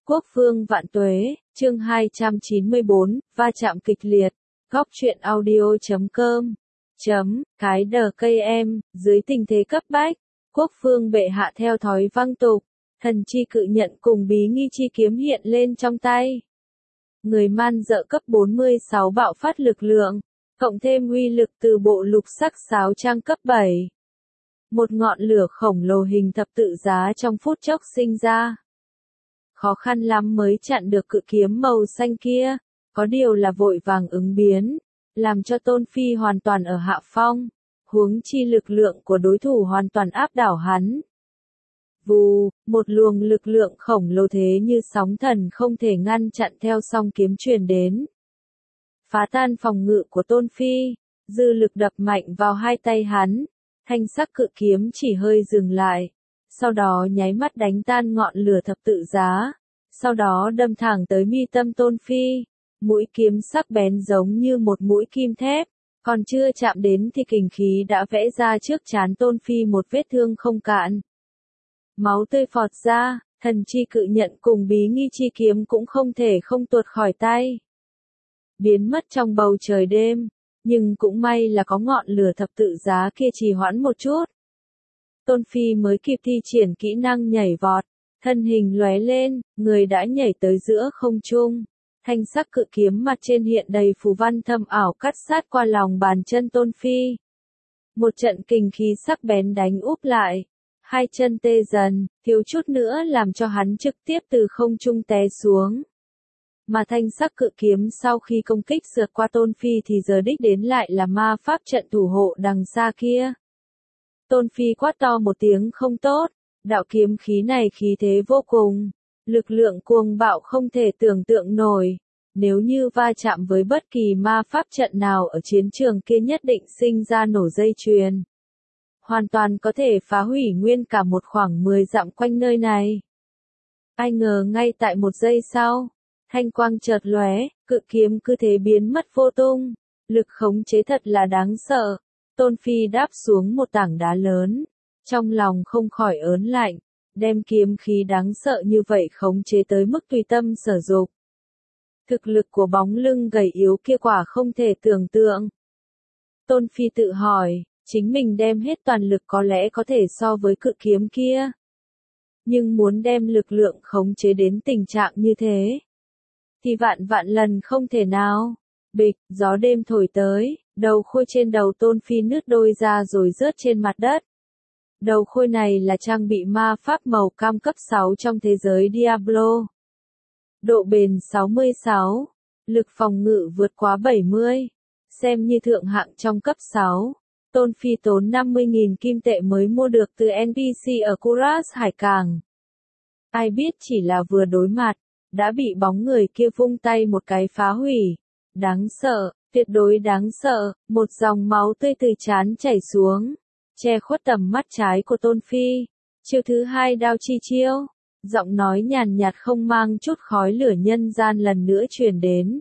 Quốc vương vạn tuế, chương 294, va chạm kịch liệt. Góc truyện audio.com. Cái đờ cây em, dưới tình thế cấp bách, quốc vương bệ hạ theo thói văng tục, thần chi cự nhận cùng bí nghi chi kiếm hiện lên trong tay. Người man dợ cấp 46 bạo phát lực lượng, cộng thêm uy lực từ bộ lục sắc sáo trang cấp 7. Một ngọn lửa khổng lồ hình thập tự giá trong phút chốc sinh ra. Khó khăn lắm mới chặn được cự kiếm màu xanh kia, có điều là vội vàng ứng biến, làm cho Tôn Phi hoàn toàn ở hạ phong, huống chi lực lượng của đối thủ hoàn toàn áp đảo hắn. Vù, một luồng lực lượng khổng lồ thế như sóng thần không thể ngăn chặn theo song kiếm truyền đến. Phá tan phòng ngự của Tôn Phi, dư lực đập mạnh vào hai tay hắn, thanh sắc cự kiếm chỉ hơi dừng lại. Sau đó nháy mắt đánh tan ngọn lửa thập tự giá, sau đó đâm thẳng tới mi tâm Tôn Phi, mũi kiếm sắc bén giống như một mũi kim thép, còn chưa chạm đến thì kình khí đã vẽ ra trước trán Tôn Phi một vết thương không cạn. Máu tươi phọt ra, thần chi cự nhận cùng bí nghi chi kiếm cũng không thể không tuột khỏi tay. Biến mất trong bầu trời đêm, nhưng cũng may là có ngọn lửa thập tự giá kia trì hoãn một chút. Tôn Phi mới kịp thi triển kỹ năng nhảy vọt, thân hình lóe lên, người đã nhảy tới giữa không trung. Thanh sắc cự kiếm mặt trên hiện đầy phù văn thâm ảo cắt sát qua lòng bàn chân Tôn Phi. Một trận kình khí sắc bén đánh úp lại, hai chân tê dần, thiếu chút nữa làm cho hắn trực tiếp từ không trung té xuống. Mà thanh sắc cự kiếm sau khi công kích sượt qua Tôn Phi thì giờ đích đến lại là ma pháp trận thủ hộ đằng xa kia. Tôn Phi quát to một tiếng không tốt, đạo kiếm khí này khí thế vô cùng, lực lượng cuồng bạo không thể tưởng tượng nổi, nếu như va chạm với bất kỳ ma pháp trận nào ở chiến trường kia nhất định sinh ra nổ dây chuyền. Hoàn toàn có thể phá hủy nguyên cả một khoảng 10 dặm quanh nơi này. Ai ngờ ngay tại một giây sau, thanh quang chợt lóe, cự kiếm cứ thế biến mất vô tung, lực khống chế thật là đáng sợ. Tôn Phi đáp xuống một tảng đá lớn, trong lòng không khỏi ớn lạnh, đem kiếm khí đáng sợ như vậy khống chế tới mức tùy tâm sở dục. Thực lực của bóng lưng gầy yếu kia quả không thể tưởng tượng. Tôn Phi tự hỏi, chính mình đem hết toàn lực có lẽ có thể so với cự kiếm kia. Nhưng muốn đem lực lượng khống chế đến tình trạng như thế, thì vạn vạn lần không thể nào. Bịch, gió đêm thổi tới, đầu khôi trên đầu Tôn Phi nứt đôi ra rồi rớt trên mặt đất. Đầu khôi này là trang bị ma pháp màu cam cấp 6 trong thế giới Diablo. Độ bền 66, lực phòng ngự vượt quá 70, xem như thượng hạng trong cấp 6. Tôn Phi tốn 50.000 kim tệ mới mua được từ NPC ở Kuras Hải Cảng. Ai biết chỉ là vừa đối mặt, đã bị bóng người kia vung tay một cái phá hủy. Đáng sợ, tuyệt đối đáng sợ, một dòng máu tươi từ trán chảy xuống, che khuất tầm mắt trái của Tôn Phi. Chiêu thứ hai đao chi chiêu, giọng nói nhàn nhạt không mang chút khói lửa nhân gian lần nữa truyền đến.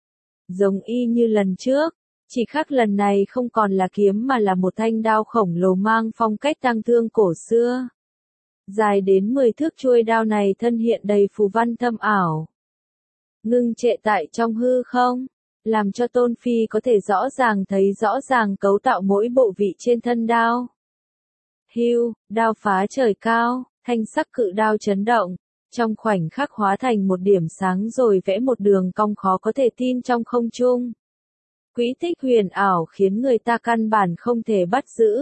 Giống y như lần trước, chỉ khác lần này không còn là kiếm mà là một thanh đao khổng lồ mang phong cách tang thương cổ xưa. Dài đến 10 thước chuôi đao này thân hiện đầy phù văn thâm ảo. Ngưng trệ tại trong hư không, làm cho Tôn Phi có thể rõ ràng thấy rõ ràng cấu tạo mỗi bộ vị trên thân đao. Hưu, đao phá trời cao, thanh sắc cự đao chấn động, trong khoảnh khắc hóa thành một điểm sáng rồi vẽ một đường cong khó có thể tin trong không trung. Quỹ tích huyền ảo khiến người ta căn bản không thể bắt giữ.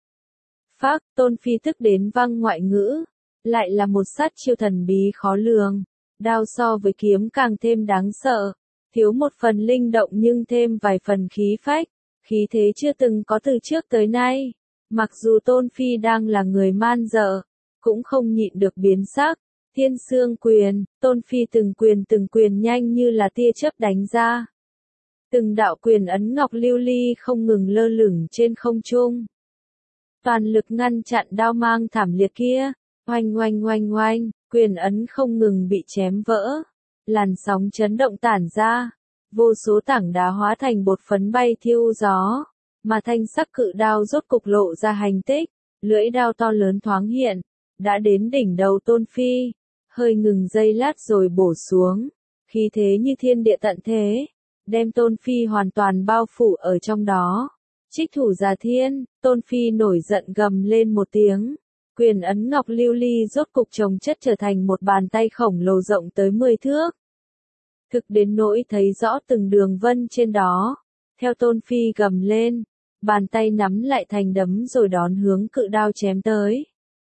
Phác, Tôn Phi tức đến văng ngoại ngữ, lại là một sát chiêu thần bí khó lường. Đao so với kiếm càng thêm đáng sợ, thiếu một phần linh động nhưng thêm vài phần khí phách, khí thế chưa từng có từ trước tới nay. Mặc dù Tôn Phi đang là người man dợ, cũng không nhịn được biến sắc. Thiên xương quyền, Tôn Phi từng quyền nhanh như là tia chớp đánh ra. Từng đạo quyền ấn ngọc lưu ly không ngừng lơ lửng trên không trung. Toàn lực ngăn chặn đao mang thảm liệt kia, oanh oanh oanh oanh, quyền ấn không ngừng bị chém vỡ. Làn sóng chấn động tản ra, vô số tảng đá hóa thành bột phấn bay thiêu gió, mà thanh sắc cự đao rốt cục lộ ra hành tích, lưỡi đao to lớn thoáng hiện, đã đến đỉnh đầu Tôn Phi. hơi ngừng giây lát rồi bổ xuống, khí thế như thiên địa tận thế, đem Tôn Phi hoàn toàn bao phủ ở trong đó. Trích thủ Già Thiên, Tôn Phi nổi giận gầm lên một tiếng. Quyền ấn ngọc lưu ly rốt cục chồng chất trở thành một bàn tay khổng lồ rộng tới 10 thước. Thực đến nỗi thấy rõ từng đường vân trên đó. Theo Tôn Phi gầm lên, bàn tay nắm lại thành đấm rồi đón hướng cự đao chém tới.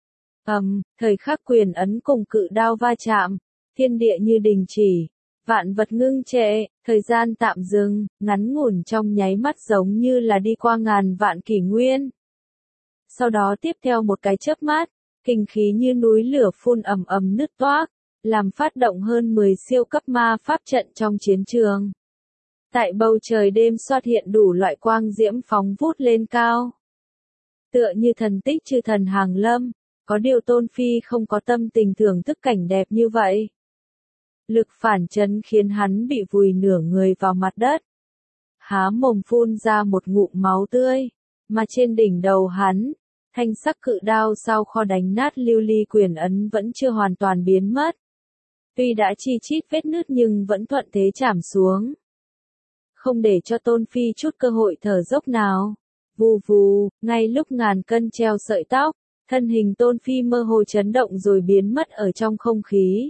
Thời khắc quyền ấn cùng cự đao va chạm, thiên địa như đình chỉ, vạn vật ngưng trệ, thời gian tạm dừng, ngắn ngủn trong nháy mắt giống như là đi qua ngàn vạn kỷ nguyên. Sau đó tiếp theo một cái chớp mắt, kinh khí như núi lửa phun ầm ầm nứt toác, làm phát động hơn 10 siêu cấp ma pháp trận trong chiến trường. Tại bầu trời đêm xuất hiện đủ loại quang diễm phóng vút lên cao. Tựa như thần tích chư thần hàng lâm, có điều Tôn Phi không có tâm tình thưởng thức cảnh đẹp như vậy. Lực phản chấn khiến hắn bị vùi nửa người vào mặt đất. Há mồm phun ra một ngụm máu tươi, mà trên đỉnh đầu hắn, thanh sắc cự đao sau kho đánh nát lưu ly quyền ấn vẫn chưa hoàn toàn biến mất. Tuy đã chi chít vết nứt nhưng vẫn thuận thế chảm xuống. Không để cho Tôn Phi chút cơ hội thở dốc nào. Vù vù, ngay lúc ngàn cân treo sợi tóc, thân hình Tôn Phi mơ hồ chấn động rồi biến mất ở trong không khí.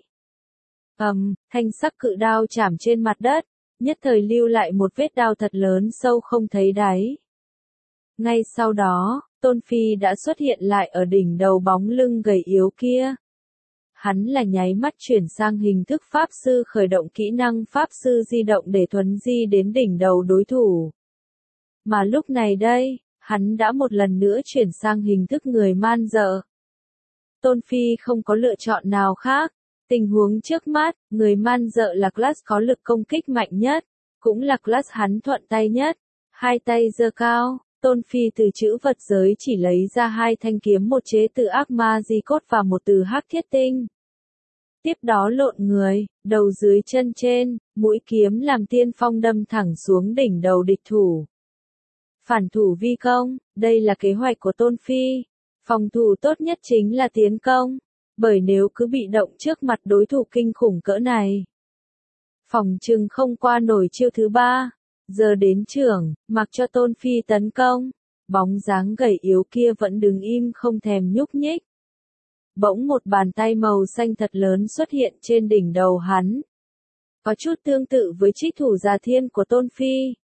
Thanh sắc cự đao chảm trên mặt đất, nhất thời lưu lại một vết đao thật lớn sâu không thấy đáy. Ngay sau đó, Tôn Phi đã xuất hiện lại ở đỉnh đầu bóng lưng gầy yếu kia. Hắn là nháy mắt chuyển sang hình thức Pháp Sư khởi động kỹ năng Pháp Sư di động để thuấn di đến đỉnh đầu đối thủ. Mà lúc này đây, hắn đã một lần nữa chuyển sang hình thức người man dợ. Tôn Phi không có lựa chọn nào khác. Tình huống trước mắt, người man dợ là class có lực công kích mạnh nhất, cũng là class hắn thuận tay nhất. Hai tay giơ cao, Tôn Phi từ chữ vật giới chỉ lấy ra hai thanh kiếm, một chế từ ác ma di cốt và một từ hắc thiết tinh. Tiếp đó lộn người, đầu dưới chân trên, mũi kiếm làm tiên phong đâm thẳng xuống đỉnh đầu địch thủ. Phản thủ vi công, đây là kế hoạch của Tôn Phi. Phòng thủ tốt nhất chính là tiến công, bởi nếu cứ bị động trước mặt đối thủ kinh khủng cỡ này, phòng chừng không qua nổi chiêu thứ ba. Giờ đến trưởng, mặc cho Tôn Phi tấn công, bóng dáng gầy yếu kia vẫn đứng im không thèm nhúc nhích. Bỗng một bàn tay màu xanh thật lớn xuất hiện trên đỉnh đầu hắn. Có chút tương tự với trích thủ Già Thiên của Tôn Phi.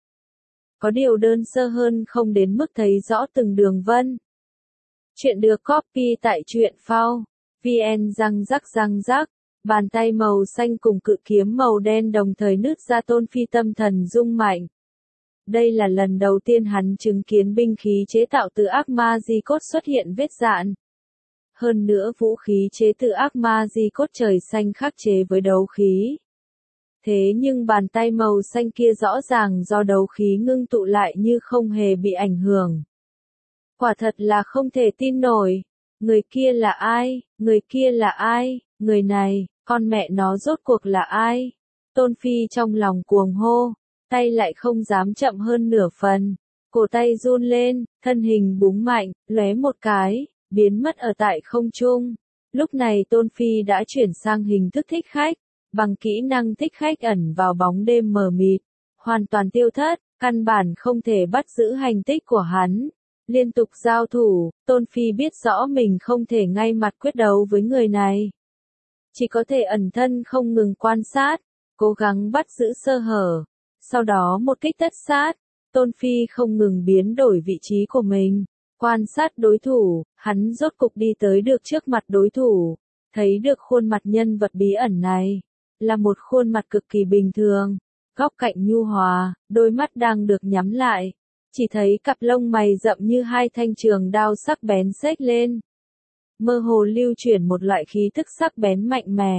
Có điều đơn sơ hơn không đến mức thấy rõ từng đường vân. Chuyện được copy tại truyện phao. VN răng rắc, bàn tay màu xanh cùng cự kiếm màu đen đồng thời nứt ra. Tôn Phi tâm thần rung mạnh. Đây là lần đầu tiên hắn chứng kiến binh khí chế tạo từ ác ma di cốt xuất hiện vết dạn. Hơn nữa vũ khí chế từ ác ma di cốt trời xanh khắc chế với đấu khí. Thế nhưng bàn tay màu xanh kia rõ ràng do đấu khí ngưng tụ lại như không hề bị ảnh hưởng. Quả thật là không thể tin nổi. Người kia là ai? Người kia là ai? Người này, con mẹ nó rốt cuộc là ai? Tôn Phi trong lòng cuồng hô, tay lại không dám chậm hơn nửa phần. Cổ tay run lên, thân hình búng mạnh, lóe một cái, biến mất ở tại không trung. Lúc này Tôn Phi đã chuyển sang hình thức thích khách, bằng kỹ năng thích khách ẩn vào bóng đêm mờ mịt, hoàn toàn tiêu thất, căn bản không thể bắt giữ hành tích của hắn. Liên tục giao thủ, Tôn Phi biết rõ mình không thể ngay mặt quyết đấu với người này. Chỉ có thể ẩn thân không ngừng quan sát, cố gắng bắt giữ sơ hở. Sau đó một kích tất sát, Tôn Phi không ngừng biến đổi vị trí của mình. Quan sát đối thủ, hắn rốt cục đi tới được trước mặt đối thủ. Thấy được khuôn mặt nhân vật bí ẩn này. Là một khuôn mặt cực kỳ bình thường. Góc cạnh nhu hòa, đôi mắt đang được nhắm lại. Chỉ thấy cặp lông mày rậm như hai thanh trường đao sắc bén xếch lên. Mơ hồ lưu chuyển một loại khí thức sắc bén mạnh mẽ.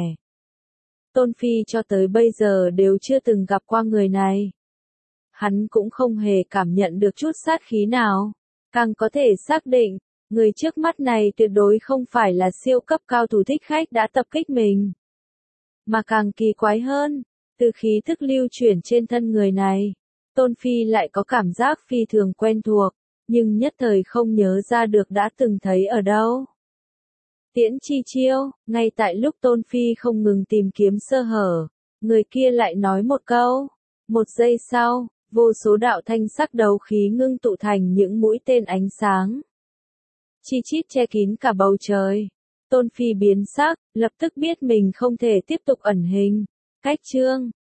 Tôn Phi cho tới bây giờ đều chưa từng gặp qua người này. Hắn cũng không hề cảm nhận được chút sát khí nào. Càng có thể xác định, người trước mắt này tuyệt đối không phải là siêu cấp cao thủ thích khách đã tập kích mình. Mà càng kỳ quái hơn, từ khí thức lưu chuyển trên thân người này, Tôn Phi lại có cảm giác phi thường quen thuộc, nhưng nhất thời không nhớ ra được đã từng thấy ở đâu. Tiễn chi chiêu, ngay tại lúc Tôn Phi không ngừng tìm kiếm sơ hở, người kia lại nói một câu. Một giây sau, vô số đạo thanh sắc đấu khí ngưng tụ thành những mũi tên ánh sáng. Chi chít che kín cả bầu trời. Tôn Phi biến sắc, lập tức biết mình không thể tiếp tục ẩn hình. Cách chương